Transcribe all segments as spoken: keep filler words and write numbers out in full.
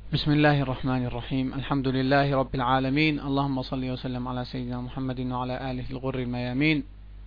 بسم الله الرحمن الرحيم. الحمد لله رب العالمين، اللهم صل وسلم على سيدنا محمد وعلى آله الغر الميامين،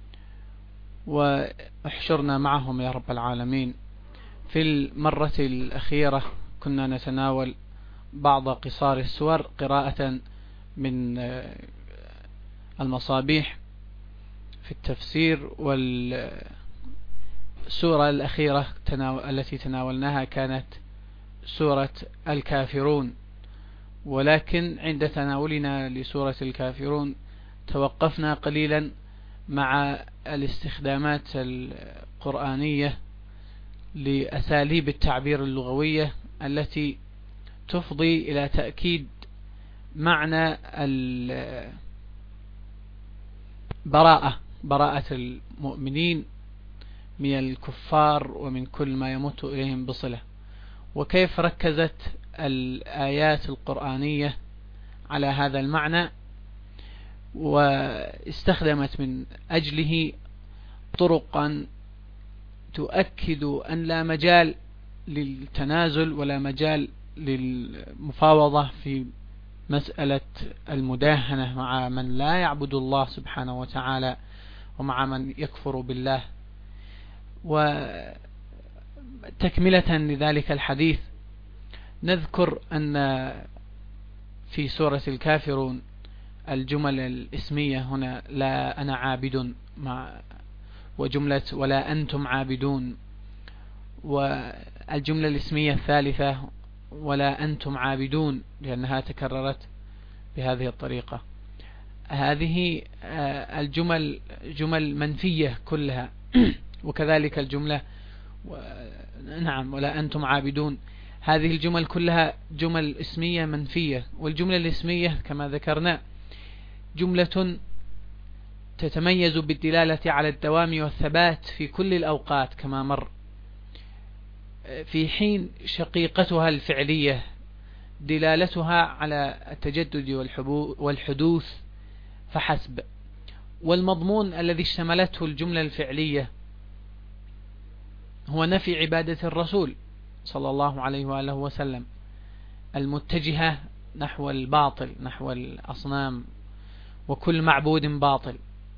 واحشرنا معهم يا رب العالمين. في المرة الأخيرة كنا نتناول بعض قصار السور قراءة من المصابيح في التفسير، والسورة الأخيرة التي تناولناها كانت سورة الكافرون، ولكن عند تناولنا لسورة الكافرون توقفنا قليلا مع الاستخدامات القرآنية لأساليب التعبير اللغوية التي تفضي إلى تأكيد معنى البراءة، براءة المؤمنين من الكفار ومن كل ما يمت إليهم بصلة، وكيف ركزت الآيات القرآنية على هذا المعنى، واستخدمت من أجله طرقا تؤكد أن لا مجال للتنازل ولا مجال للمفاوضة في مسألة المداهنة مع من لا يعبد الله سبحانه وتعالى ومع من يكفر بالله. وتكملة لذلك الحديث نذكر أن في سورة الكافرون الجمل الاسمية هنا لا أنا عابد، مع وجملة ولا أنتم عابدون، والجملة الاسمية الثالثة ولا أنتم عابدون لأنها تكررت بهذه الطريقة. هذه الجمل جمل منفية كلها، وكذلك الجملة نعم ولا أنتم عابدون، هذه الجمل كلها جمل اسمية منفية. والجملة الاسمية كما ذكرنا جملة تتميز بالدلالة على الدوام والثبات في كل الأوقات كما مر، في حين شقيقتها الفعلية دلالتها على التجدد والحدوث فحسب. والمضمون الذي اشتملته الجملة الفعلية هو نفي عبادة الرسول صلى الله عليه وآله وسلم المتجهة نحو الباطل، نحو الأصنام وكل معبود باطل.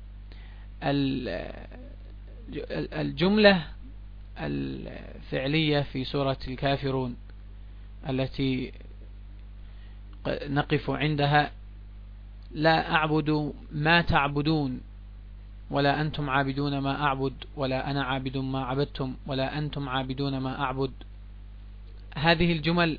الجملة الفعلية في سورة الكافرون التي نقف عندها لا أعبد ما تعبدون ولا أنتم عابدون ما أعبد ولا أنا عابد ما عبدتم ولا أنتم عابدون ما أعبد، هذه الجمل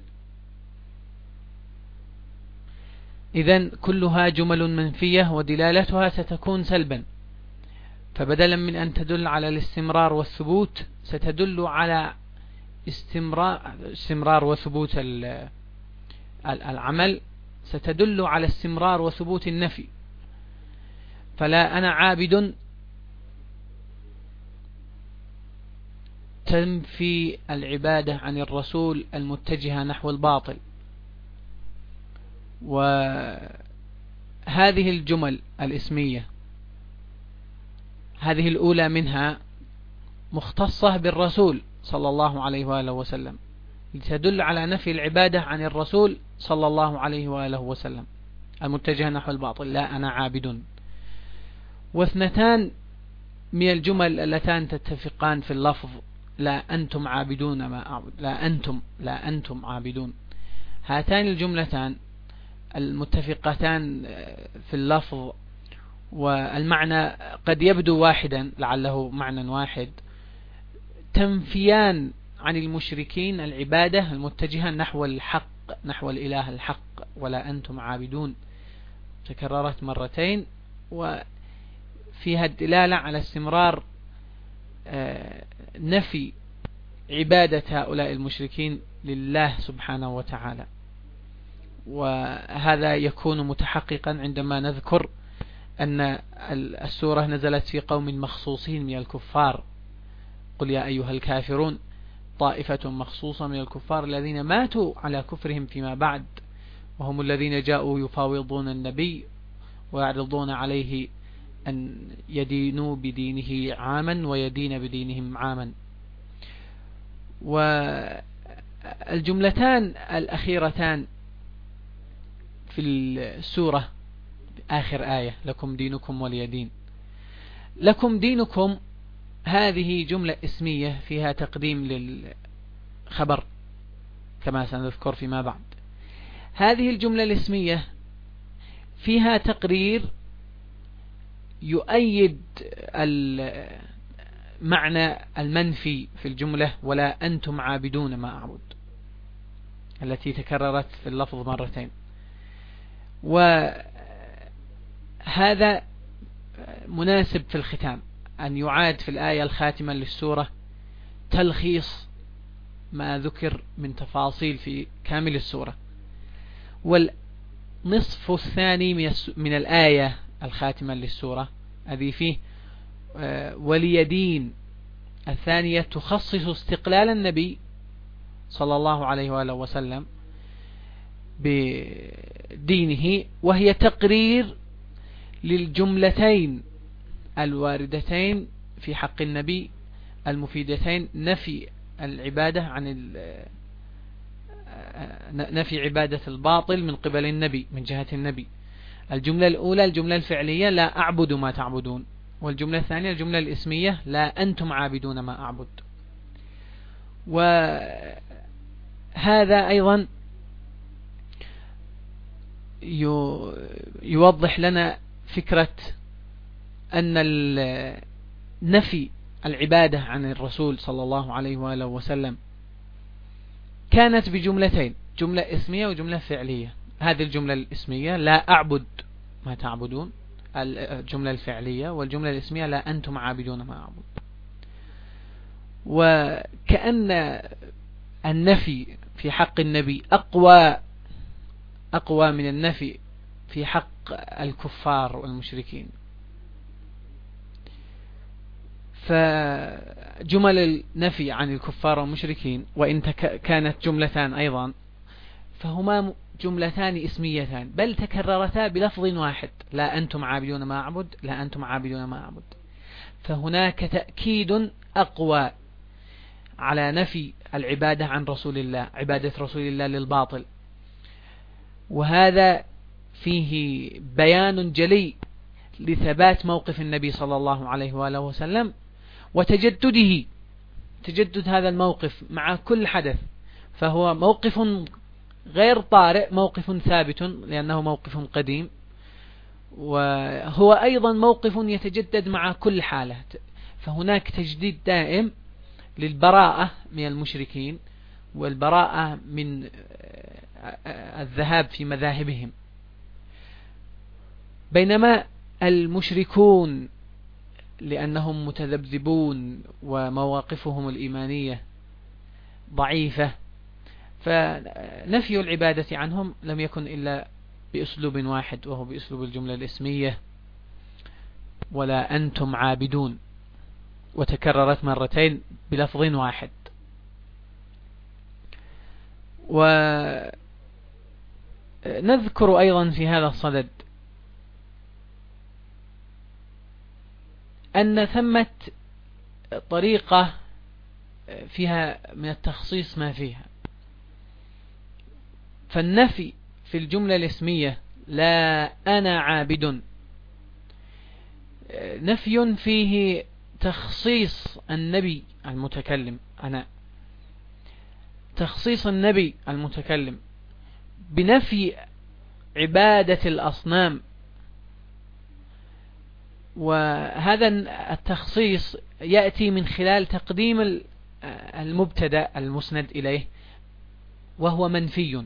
إذن كلها جمل منفية ودلالتها ستكون سلبا، فبدلا من أن تدل على الاستمرار والثبوت ستدل على استمرار, استمرار وثبوت العمل، ستدل على استمرار وثبوت النفي. فلا أنا عابد تنفي العبادة عن الرسول المتجهة نحو الباطل. وهذه الجمل الاسمية هذه الأولى منها مختصة بالرسول صلى الله عليه وآله وسلم لتدل على نفي العبادة عن الرسول صلى الله عليه وآله وسلم المتجهة نحو الباطل، لا أنا عابد. واثنتان من الجمل اللتان تتفقان في اللفظ لا أنتم عابدون ما أعبد، لا أنتم لا أنتم عابدون، هاتان الجملتان المتفقتان في اللفظ والمعنى قد يبدو واحدا لعله معنى واحد، تنفيان عن المشركين العبادة المتجهة نحو الحق، نحو الإله الحق، ولا أنتم عابدون تكررت مرتين وفيها الدلالة على استمرار نفي عبادة هؤلاء المشركين لله سبحانه وتعالى. وهذا يكون متحققا عندما نذكر أن السورة نزلت في قوم مخصوصين من الكفار، قل يا أيها الكافرون، طائفة مخصوصة من الكفار الذين ماتوا على كفرهم فيما بعد، وهم الذين جاءوا يفاوضون النبي ويعرضون عليه أن يدينوا بدينه عاما ويدين بدينهم عاما. وهذه الجملتان الأخيرتان في السورة آخر آية لكم دينكم ولي دين. لكم دينكم هذه جملة اسمية فيها تقديم للخبر كما سنذكر فيما بعد. هذه الجملة الاسمية فيها تقرير يؤيد المعنى المنفي في الجملة ولا أنتم عابدون ما أعبد التي تكررت في اللفظ مرتين. وهذا مناسب في الختام أن يعاد في الآية الخاتمة للسورة تلخيص ما ذكر من تفاصيل في كامل السورة. والنصف الثاني من الآية الخاتمة للسورة هذه فيه ولي دين الثانية تخصص استقلال النبي صلى الله عليه وآله وسلم بدينه، وهي تقرير للجملتين الواردتين في حق النبي المفيدتين نفي العبادة عن نفي عبادة الباطل من قبل النبي من جهة النبي. الجملة الأولى الجملة الفعلية لا أعبد ما تعبدون، والجملة الثانية الجملة الاسمية لا أنتم عابدون ما أعبد. وهذا أيضا يوضح لنا فكرة أن نفي العبادة عن الرسول صلى الله عليه وآله وسلم كانت بجملتين، جملة اسمية وجملة فعلية. هذه الجملة الاسمية لا أعبد ما تعبدون الجملة الفعلية، والجملة الاسمية لا أنتم عابدون ما أعبد. وكأن النفي في حق النبي أقوى أقوى من النفي في حق الكفار والمشركين. فجمل النفي عن الكفار والمشركين وإن كانت جملتان أيضا فهما جملتان اسميتان بل تكررتا بلفظ واحد لا أنتم عابدون ما أعبد لا أنتم عابدون ما أعبد. فهناك تأكيد أقوى على نفي العبادة عن رسول الله، عبادة رسول الله للباطل، وهذا فيه بيان جلي لثبات موقف النبي صلى الله عليه وآله وسلم وتجدده تجدد هذا الموقف مع كل حدث، فهو موقف غير طارئ، موقف ثابت لأنه موقف قديم، وهو أيضا موقف يتجدد مع كل حالة. فهناك تجديد دائم للبراءة من المشركين والبراءة من الذهاب في مذاهبهم، بينما المشركون لأنهم متذبذبون ومواقفهم الإيمانية ضعيفة فنفي العبادة عنهم لم يكن إلا بأسلوب واحد وهو بأسلوب الجملة الاسمية ولا أنتم عابدون، وتكررت مرتين بلفظ واحد. ونذكر أيضا في هذا الصدد أن ثمة طريقة فيها من التخصيص ما فيها. فالنفي في الجملة الاسمية لا أنا عابد نفي فيه تخصيص النبي المتكلم، أنا تخصيص النبي المتكلم بنفي عبادة الأصنام، وهذا التخصيص يأتي من خلال تقديم المبتدأ المسند إليه وهو منفي،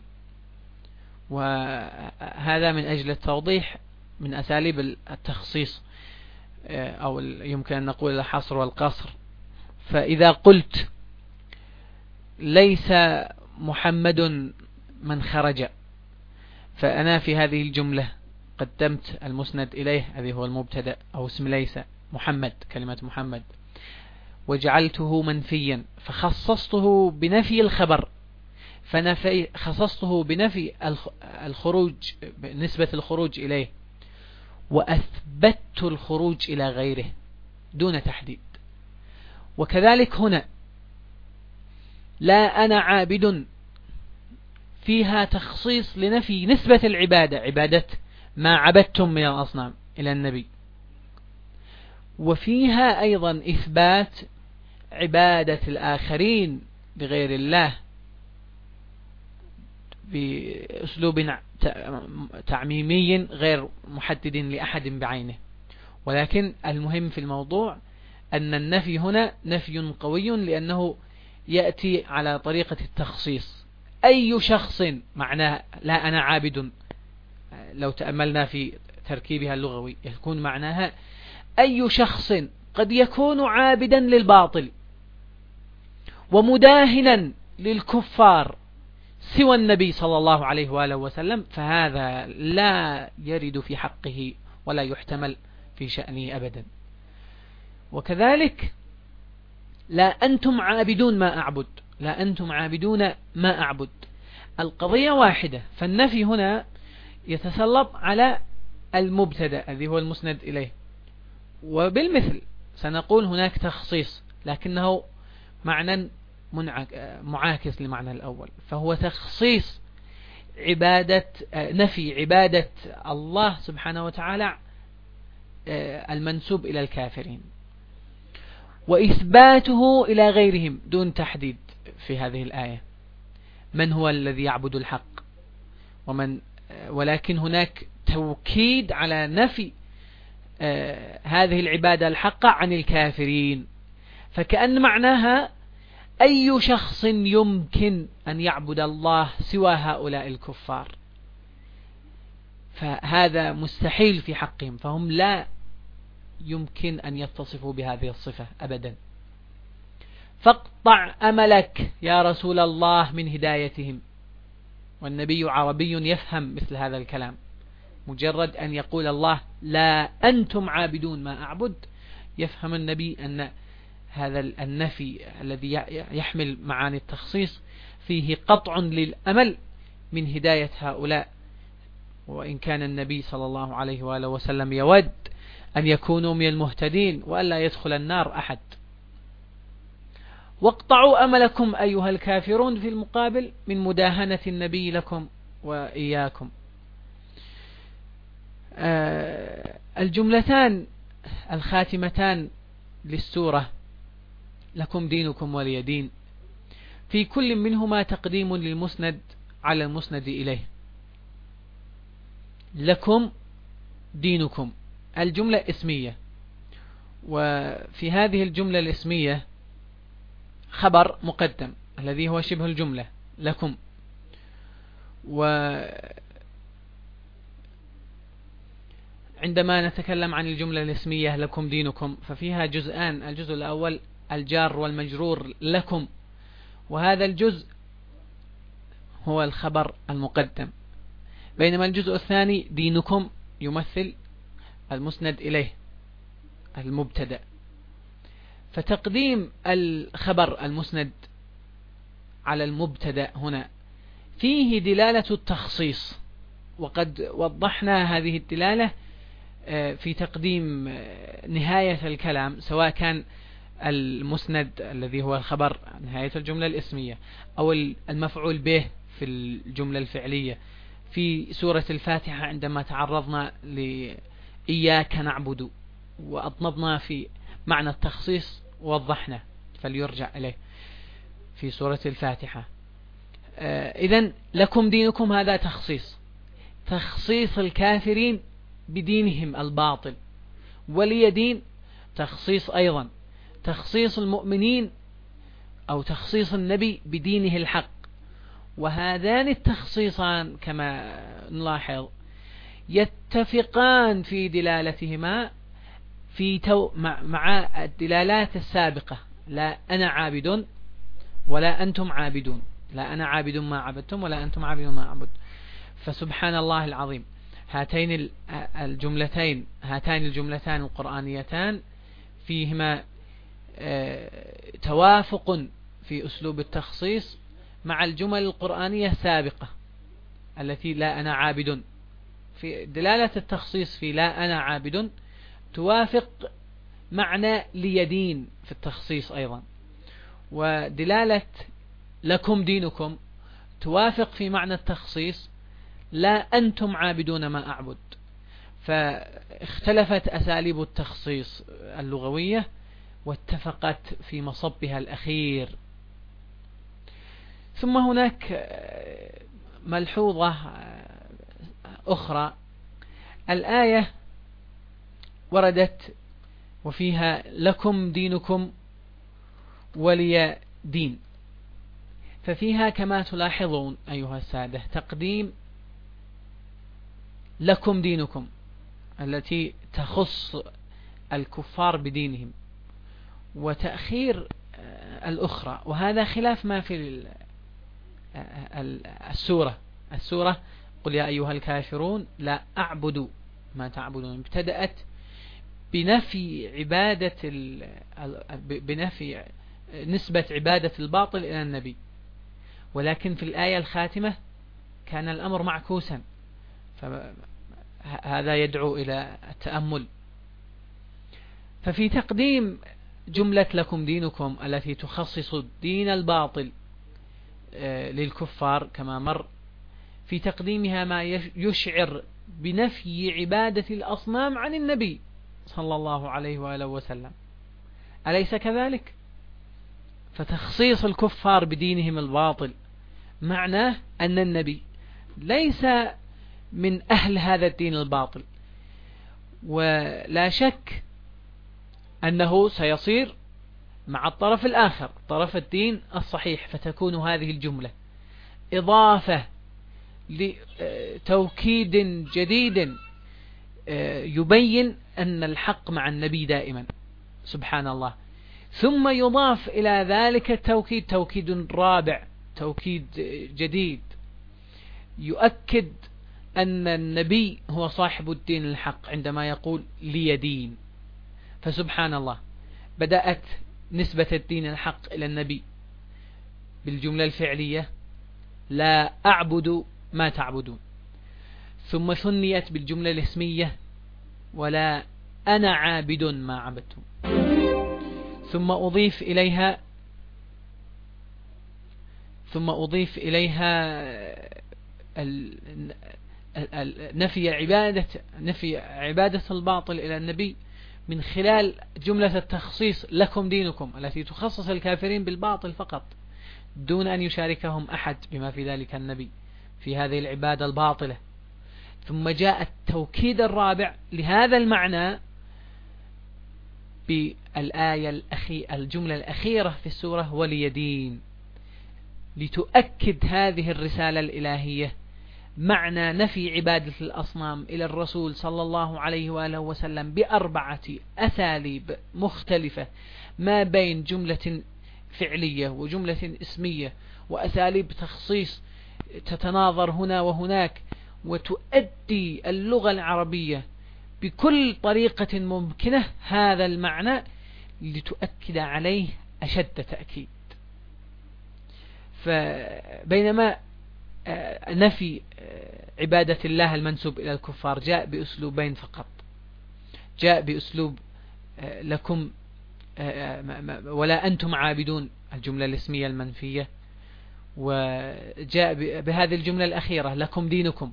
وهذا من أجل التوضيح من أساليب التخصيص أو يمكن أن نقول الحصر والقصر. فإذا قلت ليس محمد من خرج، فأنا في هذه الجملة قدمت المسند إليه هذه هو المبتدأ أو اسم ليس محمد كلمة محمد وجعلته منفيا، فخصصته بنفي الخبر، فنفي خصصته بنفي الخروج نسبة الخروج إليه، وأثبت الخروج إلى غيره دون تحديد. وكذلك هنا لا أنا عابد فيها تخصيص لنفي نسبة العبادة، عبادة ما عبدتم من الأصنام إلى النبي، وفيها أيضا إثبات عبادة الآخرين بغير الله بأسلوب تعميمي غير محدد لأحد بعينه. ولكن المهم في الموضوع أن النفي هنا نفي قوي، لأنه يأتي على طريقة التخصيص. أي شخص معناه لا أنا عابد، لو تأملنا في تركيبها اللغوي يكون معناها أي شخص قد يكون عابدا للباطل ومداهنا للكفار سوى النبي صلى الله عليه وآله وسلم، فهذا لا يرد في حقه ولا يحتمل في شأنه أبدا. وكذلك لا أنتم عابدون ما أعبد، لا أنتم عابدون ما أعبد، القضية واحدة. فالنفي هنا يتسلط على المبتدأ الذي هو المسند إليه، وبالمثل سنقول هناك تخصيص لكنه معنى معاكس لمعنى الأول، فهو تخصيص عبادة نفي عبادة الله سبحانه وتعالى المنسوب إلى الكافرين، وإثباته إلى غيرهم دون تحديد في هذه الآية من هو الذي يعبد الحق ومن، ولكن هناك توكيد على نفي هذه العبادة الحقة عن الكافرين، فكأن معناها أي شخص يمكن أن يعبد الله سوى هؤلاء الكفار، فهذا مستحيل في حقهم، فهم لا يمكن أن يتصفوا بهذه الصفة أبدا. فاقطع أملك يا رسول الله من هدايتهم، والنبي عربي يفهم مثل هذا الكلام. مجرد أن يقول الله لا أنتم عابدون ما أعبد، يفهم النبي أن هذا النفي الذي يحمل معاني التخصيص فيه قطع للأمل من هداية هؤلاء، وإن كان النبي صلى الله عليه وآله وسلم يود أن يكونوا من المهتدين وألا يدخل النار أحد. واقطعوا أملكم أيها الكافرون في المقابل من مداهنة النبي لكم وإياكم. آه الجملتان الخاتمتان للسورة لكم دينكم ولي دين، في كل منهما تقديم للمسند على المسند إليه. لكم دينكم الجملة اسمية، وفي هذه الجملة الاسمية خبر مقدم الذي هو شبه الجملة لكم، وعندما نتكلم عن الجملة الاسمية لكم دينكم ففيها جزءان، الجزء الأول الجار والمجرور لكم، وهذا الجزء هو الخبر المقدم، بينما الجزء الثاني دينكم يمثل المسند إليه المبتدأ. فتقديم الخبر المسند على المبتدأ هنا فيه دلالة التخصيص، وقد وضحنا هذه الدلالة في تقديم نهاية الكلام، سواء كان المسند الذي هو الخبر نهاية الجملة الاسمية أو المفعول به في الجملة الفعلية. في سورة الفاتحة عندما تعرضنا لإياك نعبد وأطنبنا في معنى التخصيص ووضحنا، فليرجع إليه في سورة الفاتحة. إذن لكم دينكم هذا تخصيص، تخصيص الكافرين بدينهم الباطل، ولي دين تخصيص أيضا، تخصيص المؤمنين أو تخصيص النبي بدينه الحق. وهذان التخصيصان كما نلاحظ يتفقان في دلالتهما في تو مع, مع الدلالات السابقة، لا أنا عابد ولا أنتم عابدون، لا أنا عابد ما عبدتم ولا أنتم عابدون ما عبد. فسبحان الله العظيم، هاتين الجملتين هاتان الجملتان القرآنيتان فيهما توافق في أسلوب التخصيص مع الجمل القرآنية السابقة التي لا أنا عابد. في دلالة التخصيص في لا أنا عابد توافق معنى ليدين في التخصيص أيضا، ودلالة لكم دينكم توافق في معنى التخصيص: لا أنتم عابدون ما أعبد. فاختلفت أساليب التخصيص اللغوية واتفقت في مصبها الأخير. ثم هناك ملحوظة أخرى: الآية وردت وفيها لكم دينكم ولي دين، ففيها كما تلاحظون أيها السادة تقديم لكم دينكم التي تخص الكفار بدينهم، وتأخير الأخرى، وهذا خلاف ما في السورة. السورة قل يا أيها الكافرون لا أعبد ما تعبدون ابتدأت بنفي عبادة بنفي نسبة عبادة الباطل إلى النبي، ولكن في الآية الخاتمة كان الأمر معكوسا، فهذا يدعو إلى التأمل. ففي تقديم جملة لكم دينكم التي تخصص الدين الباطل للكفار كما مر، في تقديمها ما يشعر بنفي عبادة الأصنام عن النبي صلى الله عليه وآله وسلم، أليس كذلك؟ فتخصيص الكفار بدينهم الباطل معناه أن النبي ليس من أهل هذا الدين الباطل، ولا شك أنه سيصير مع الطرف الآخر طرف الدين الصحيح، فتكون هذه الجملة إضافة لتوكيد جديد يبين أن الحق مع النبي دائما سبحان الله. ثم يضاف إلى ذلك التوكيد توكيد رابع، توكيد جديد يؤكد أن النبي هو صاحب الدين الحق عندما يقول لي دين. فسبحان الله، بدأت نسبة الدين الحق إلى النبي بالجملة الفعلية لا أعبد ما تعبدون، ثم ثنيت بالجملة الاسمية ولا أنا عابد ما عبدتم، ثم أضيف إليها ثم أضيف إليها نفي عبادة نفي عبادة الباطل إلى النبي من خلال جملة التخصيص لكم دينكم التي تخصص الكافرين بالباطل فقط دون أن يشاركهم أحد بما في ذلك النبي في هذه العبادة الباطلة. ثم جاء التوكيد الرابع لهذا المعنى بالآية الأخيرة الجملة الأخيرة في السورة ولي دين، لتؤكد هذه الرسالة الإلهية معنى نفي عبادة الأصنام إلى الرسول صلى الله عليه وآله وسلم بأربعة أساليب مختلفة ما بين جملة فعلية وجملة اسمية وأساليب تخصيص تتناظر هنا وهناك، وتؤدي اللغة العربية بكل طريقة ممكنة هذا المعنى لتؤكد عليه أشد تأكيد. فبينما نفي عبادة الله المنسوب إلى الكفار جاء بأسلوبين فقط، جاء بأسلوب لكم ولا أنتم عابدون الجملة الاسمية المنفية، وجاء بهذه الجملة الأخيرة لكم دينكم،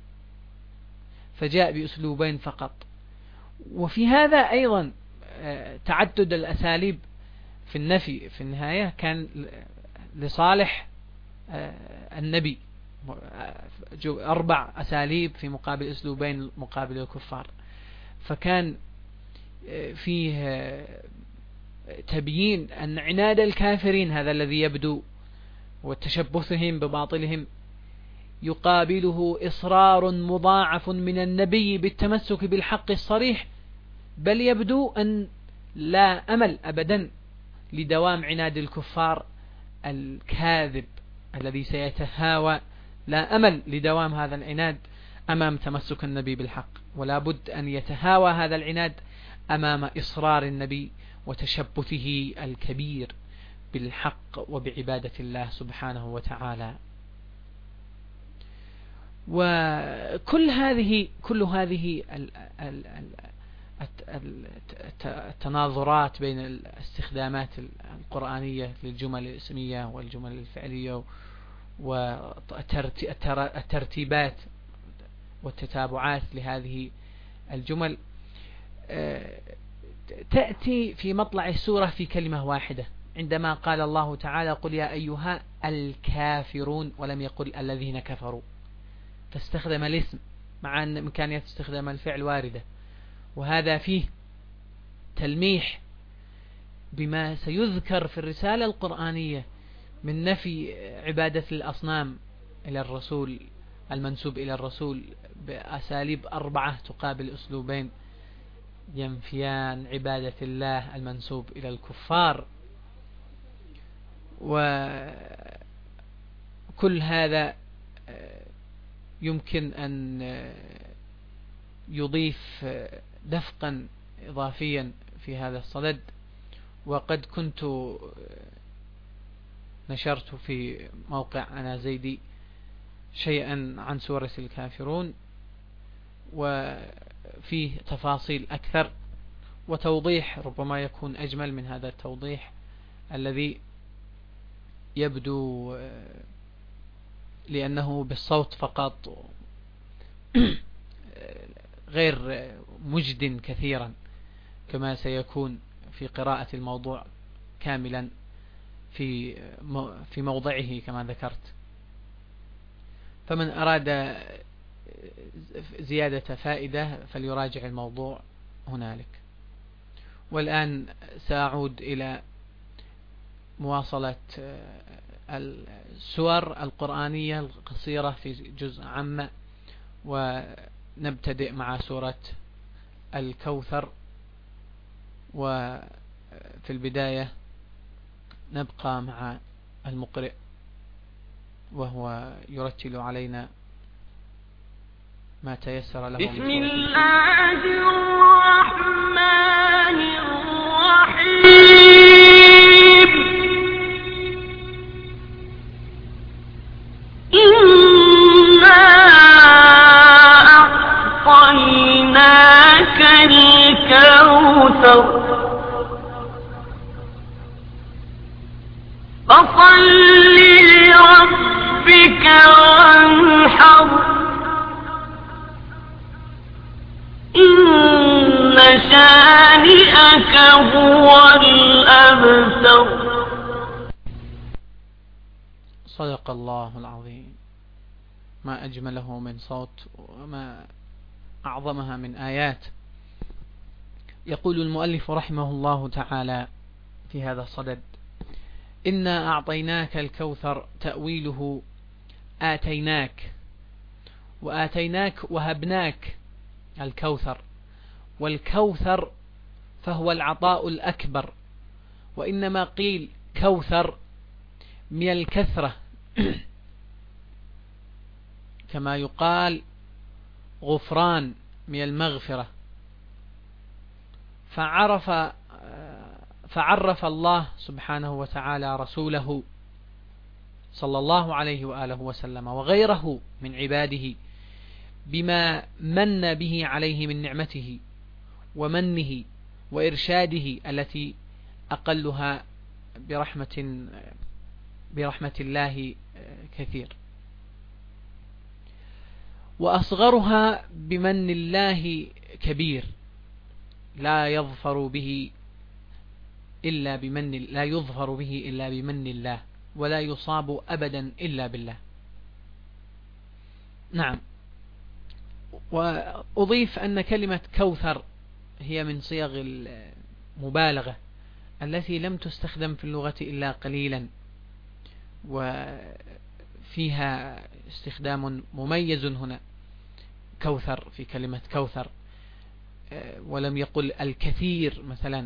فجاء بأسلوبين فقط. وفي هذا أيضا تعدد الأساليب في النفي في النهاية كان لصالح النبي، أربع أساليب في مقابل أسلوبين مقابل الكفار، فكان فيه تبيين أن عناد الكافرين هذا الذي يبدو وتشبثهم بباطلهم يقابله إصرار مضاعف من النبي بالتمسك بالحق الصريح، بل يبدو أن لا أمل أبدا لدوام عناد الكفار الكاذب الذي سيتهاوى، لا أمل لدوام هذا العناد أمام تمسك النبي بالحق، ولا بد أن يتهاوى هذا العناد أمام إصرار النبي وتشبثه الكبير بالحق وبعبادة الله سبحانه وتعالى. وكل هذه كل هذه التناظرات بين الاستخدامات القرآنية للجمل الاسمية والجمل الفعلية والترتيبات والتتابعات لهذه الجمل تأتي في مطلع السورة في كلمة واحدة، عندما قال الله تعالى قل يا أيها الكافرون ولم يقل الذين كفروا، فاستخدم الاسم مع أن إمكانية استخدام الفعل واردة. وهذا فيه تلميح بما سيذكر في الرسالة القرآنية من نفي عبادة الأصنام إلى الرسول المنسوب إلى الرسول بأساليب أربعة تقابل أسلوبين ينفيان عبادة الله المنسوب إلى الكفار. وكل هذا يمكن أن يضيف دفقا إضافيا في هذا الصدد، وقد كنت نشرت في موقع أنا زيدي شيئا عن سورة الكافرون، وفيه تفاصيل أكثر وتوضيح ربما يكون أجمل من هذا التوضيح الذي يبدو لأنه بالصوت فقط غير مجد كثيرا كما سيكون في قراءة الموضوع كاملا في في موضعه كما ذكرت. فمن أراد زيادة فائدة فليراجع الموضوع هنالك. والآن سأعود إلى مواصلة السور القرآنية القصيرة في جزء عامة، ونبتدئ مع سورة الكوثر. وفي البداية نبقى مع المقرئ وهو يرتل علينا ما تيسر له. بسم الله الرحمن الرحيم. إنا أعطيناك الكوثر فصل لربك وانحر إن شانئك هو الأبتر. صدق الله العظيم. ما أجمله من صوت وما أعظمها من آيات. يقول المؤلف رحمه الله تعالى في هذا الصدد: إنا أعطيناك الكوثر تأويله آتيناك، وآتيناك وهبناك الكوثر، والكوثر فهو العطاء الأكبر، وإنما قيل كوثر من الكثرة كما يقال غفران من المغفرة. فعرف فعرف الله سبحانه وتعالى رسوله صلى الله عليه وآله وسلم وغيره من عباده بما من به عليه من نعمته ومنه وإرشاده التي أقلها برحمة برحمة الله كثير، وأصغرها بمن الله كبير لا يظفر به إلا بمن لا يظفر به إلا بمن الله، ولا يصاب أبدا إلا بالله. نعم. وأضيف أن كلمة كوثر هي من صيغ المبالغة التي لم تستخدم في اللغة إلا قليلا، وفيها استخدام مميز هنا كوثر في كلمة كوثر، ولم يقل الكثير مثلا،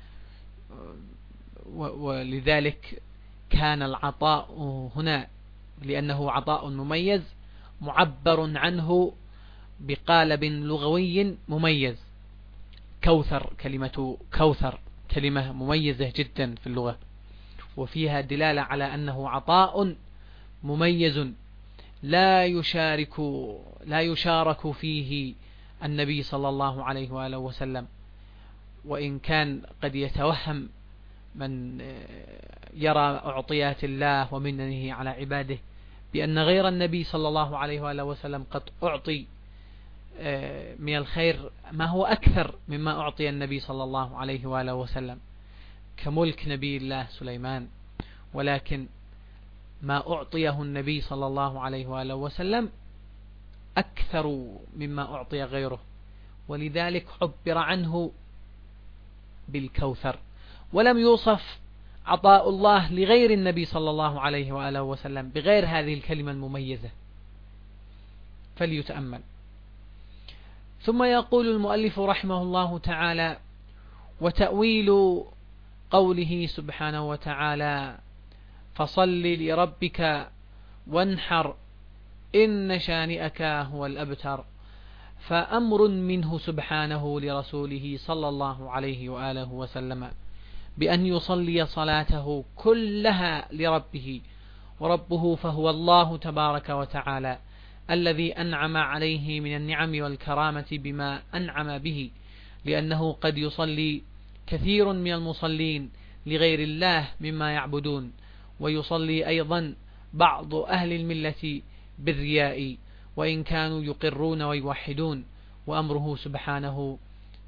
ولذلك كان العطاء هنا لأنه عطاء مميز معبر عنه بقالب لغوي مميز. كوثر، كلمة كوثر كلمة مميزة جدا في اللغة، وفيها دلالة على أنه عطاء مميز لا يشارك لا يشارك فيه النبي صلى الله عليه وآله وسلم. وإن كان قد يتوهم من يرى أعطيات الله ومنه على عباده بأن غير النبي صلى الله عليه وآله وسلم قد أعطي من الخير ما هو أكثر مما أعطي النبي صلى الله عليه وآله وسلم، كملك نبي الله سليمان، ولكن ما أعطيه النبي صلى الله عليه وآله وسلم أكثر مما أعطي غيره، ولذلك عبر عنه بالكوثر، ولم يوصف عطاء الله لغير النبي صلى الله عليه وآله وسلم بغير هذه الكلمة المميزة. فليتأمل. ثم يقول المؤلف رحمه الله تعالى: وتأويل قوله سبحانه وتعالى: فصل لربك وانحر إن شانئك هو الأبتر، فأمر منه سبحانه لرسوله صلى الله عليه وآله وسلم بأن يصلي صلاته كلها لربه، وربه فهو الله تبارك وتعالى الذي أنعم عليه من النعم والكرامة بما أنعم به، لأنه قد يصلي كثير من المصلين لغير الله مما يعبدون، ويصلي أيضا بعض أهل الملة بالرياء وإن كانوا يقرون ويوحدون، وأمره سبحانه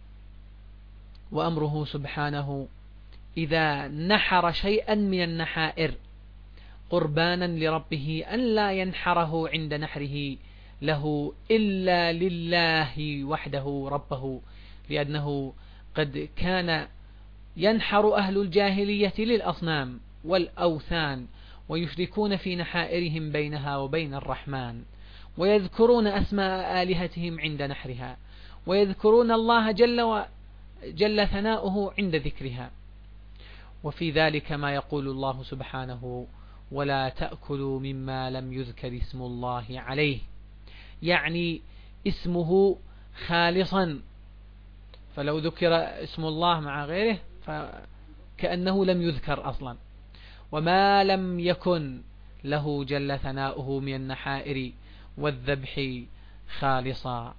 وأمره سبحانه إذا نحر شيئا من النحائر قربانا لربه أن لا ينحره عند نحره له إلا لله وحده ربه، لأنه قد كان ينحر أهل الجاهلية للأصنام والأوثان، ويشركون في نحائرهم بينها وبين الرحمن، ويذكرون أسماء آلهتهم عند نحرها، ويذكرون الله جل, و... جل ثناؤه عند ذكرها. وفي ذلك ما يقول الله سبحانه: ولا تأكلوا مما لم يذكر اسم الله عليه، يعني اسمه خالصا، فلو ذكر اسم الله مع غيره فكأنه لم يذكر أصلا، وما لم يكن له جل ثناؤه من النحائر والذبح خالصا.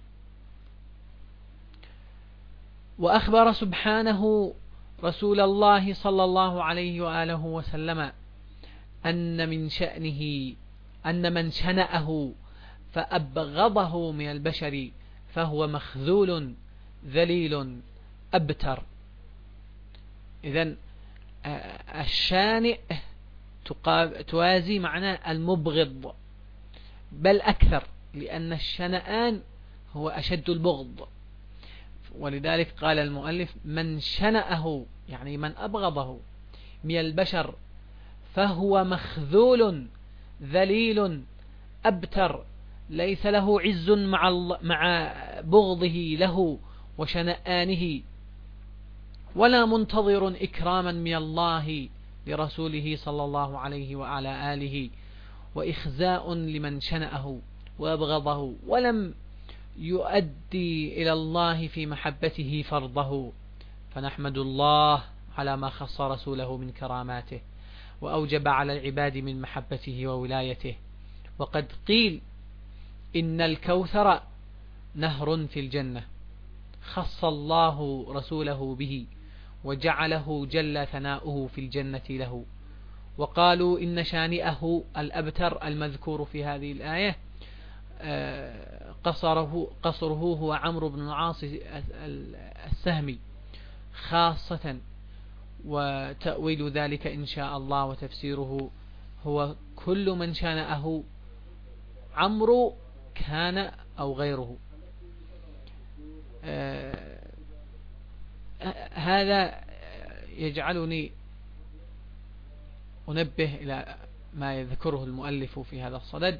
وأخبر سبحانه رسول الله صلى الله عليه وآله وسلم أن من شأنه أن من شنأه فأبغضه من البشر فهو مخذول ذليل أبتر. إذن الشانئ توازي معنى المبغض، بل أكثر، لأن الشنآن هو أشد البغض، ولذلك قال المؤلف: من شنأه يعني من أبغضه من البشر فهو مخذول ذليل أبتر، ليس له عز مع مع بغضه له وشنآنه، ولا منتظر إكراما من الله لرسوله صلى الله عليه وعلى آله، وإخزاء لمن شنأه وأبغضه، ولم يؤدي إلى الله في محبته فرضه. فنحمد الله على ما خص رسوله من كراماته، وأوجب على العباد من محبته وولايته. وقد قيل إن الكوثر نهر في الجنة خص الله رسوله به، وجعله جل ثناؤه في الجنة له. وقالوا إن شانئه الأبتر المذكور في هذه الآية قصره, قصره هو عمرو بن العاص السهمي خاصة، وتأويل ذلك إن شاء الله وتفسيره هو كل من شانأه عمرو كان أو غيره. آه هذا يجعلني أنبه إلى ما يذكره المؤلف في هذا الصدد.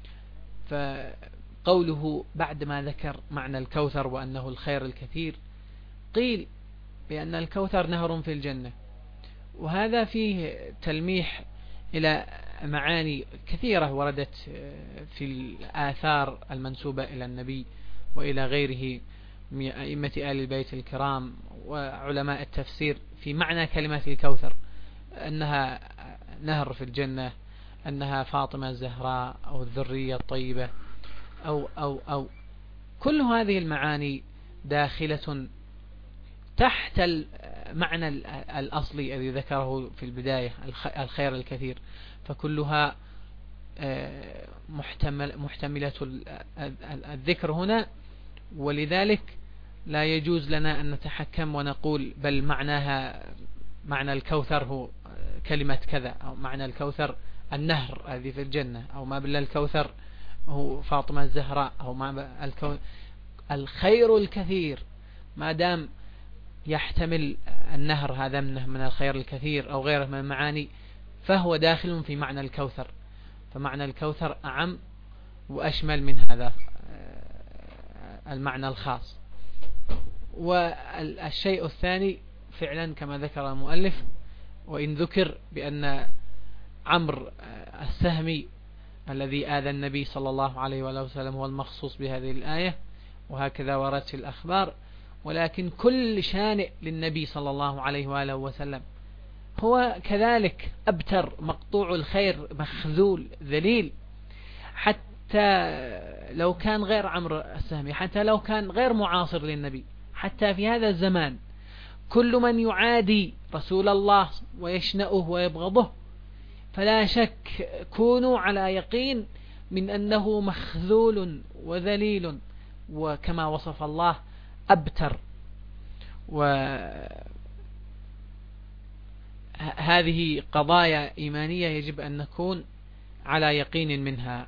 فقوله بعد ما ذكر معنى الكوثر وأنه الخير الكثير، قيل بأن الكوثر نهر في الجنة، وهذا فيه تلميح إلى معاني كثيرة وردت في الآثار المنسوبة إلى النبي وإلى غيره من أئمة آل البيت الكرام وعلماء التفسير في معنى كلمة الكوثر، أنها نهر في الجنة، أنها فاطمة الزهراء أو الذرية الطيبة أو, أو, أو كل هذه المعاني داخلة تحت المعنى الأصلي الذي ذكره في البداية الخير الكثير، فكلها محتمل محتملة الذكر هنا، ولذلك لا يجوز لنا أن نتحكم ونقول بل معناها معنى الكوثر هو كلمة كذا، أو معنى الكوثر النهر هذه في الجنة، أو ما بل الكوثر هو فاطمة الزهراء، أو ما الكو... الخير الكثير ما دام يحتمل النهر هذا منه من الخير الكثير أو غيره من المعاني فهو داخل في معنى الكوثر. فمعنى الكوثر أعم وأشمل من هذا المعنى الخاص. والشيء الثاني فعلا كما ذكر المؤلف، وإن ذكر بأن عمرو السهمي الذي آذى النبي صلى الله عليه وآله وسلم هو المخصوص بهذه الآية، وهكذا وردت في الأخبار، ولكن كل شانئ للنبي صلى الله عليه وآله وسلم هو كذلك أبتر، مقطوع الخير، مخذول، ذليل، حتى لو كان غير عمرو السهمي، حتى لو كان غير معاصر للنبي، حتى في هذا الزمان كل من يعادي رسول الله ويشنأه ويبغضه فلا شك كونوا على يقين من أنه مخذول وذليل، وكما وصف الله أبتر. وهذه قضايا إيمانية يجب أن نكون على يقين منها.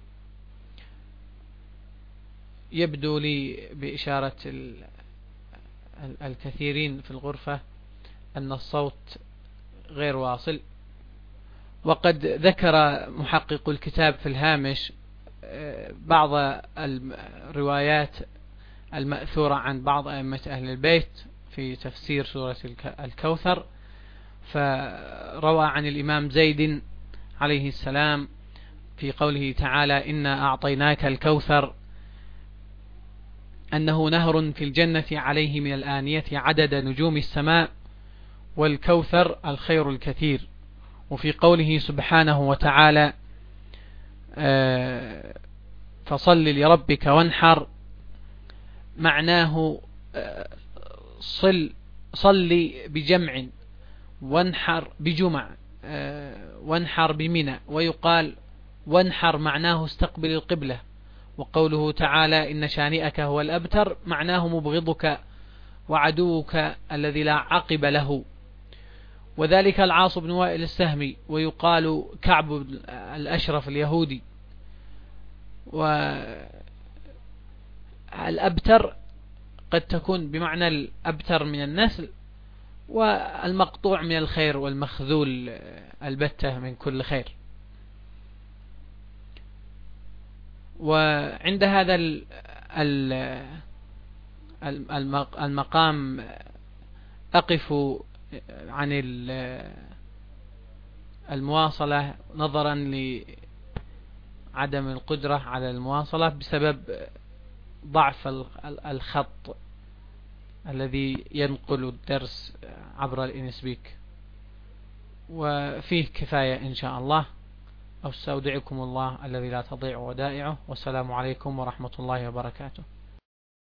يبدو لي بإشارة الكثيرين في الغرفة أن الصوت غير واصل، وقد ذكر محقق الكتاب في الهامش بعض الروايات المأثورة عن بعض أئمة أهل البيت في تفسير سورة الكوثر، فروى عن الإمام زيد عليه السلام في قوله تعالى إنا أعطيناك الكوثر أنه نهر في الجنة عليه من الآنية عدد نجوم السماء، والكوثر الخير الكثير. وفي قوله سبحانه وتعالى فصل لربك وانحر، معناه صل صلي بجمع، وانحر بجمع، وانحر بمنى، ويقال وانحر معناه استقبل القبلة. وقوله تعالى إن شانئك هو الأبتر معناه مبغضك وعدوك الذي لا عقب له، وذلك العاص بن وائل السهمي، ويقال كعب الأشرف اليهودي. والأبتر قد تكون بمعنى الأبتر من النسل، والمقطوع من الخير، والمخذول البتة من كل خير. وعند هذا المقام أقف عن المواصلة نظرا لعدم القدرة على المواصلة بسبب ضعف الخط الذي ينقل الدرس عبر الإنسبيك، وفيه كفاية إن شاء الله. أستودعكم الله الذي لا تضيع ودائعه، والسلام عليكم ورحمة الله وبركاته.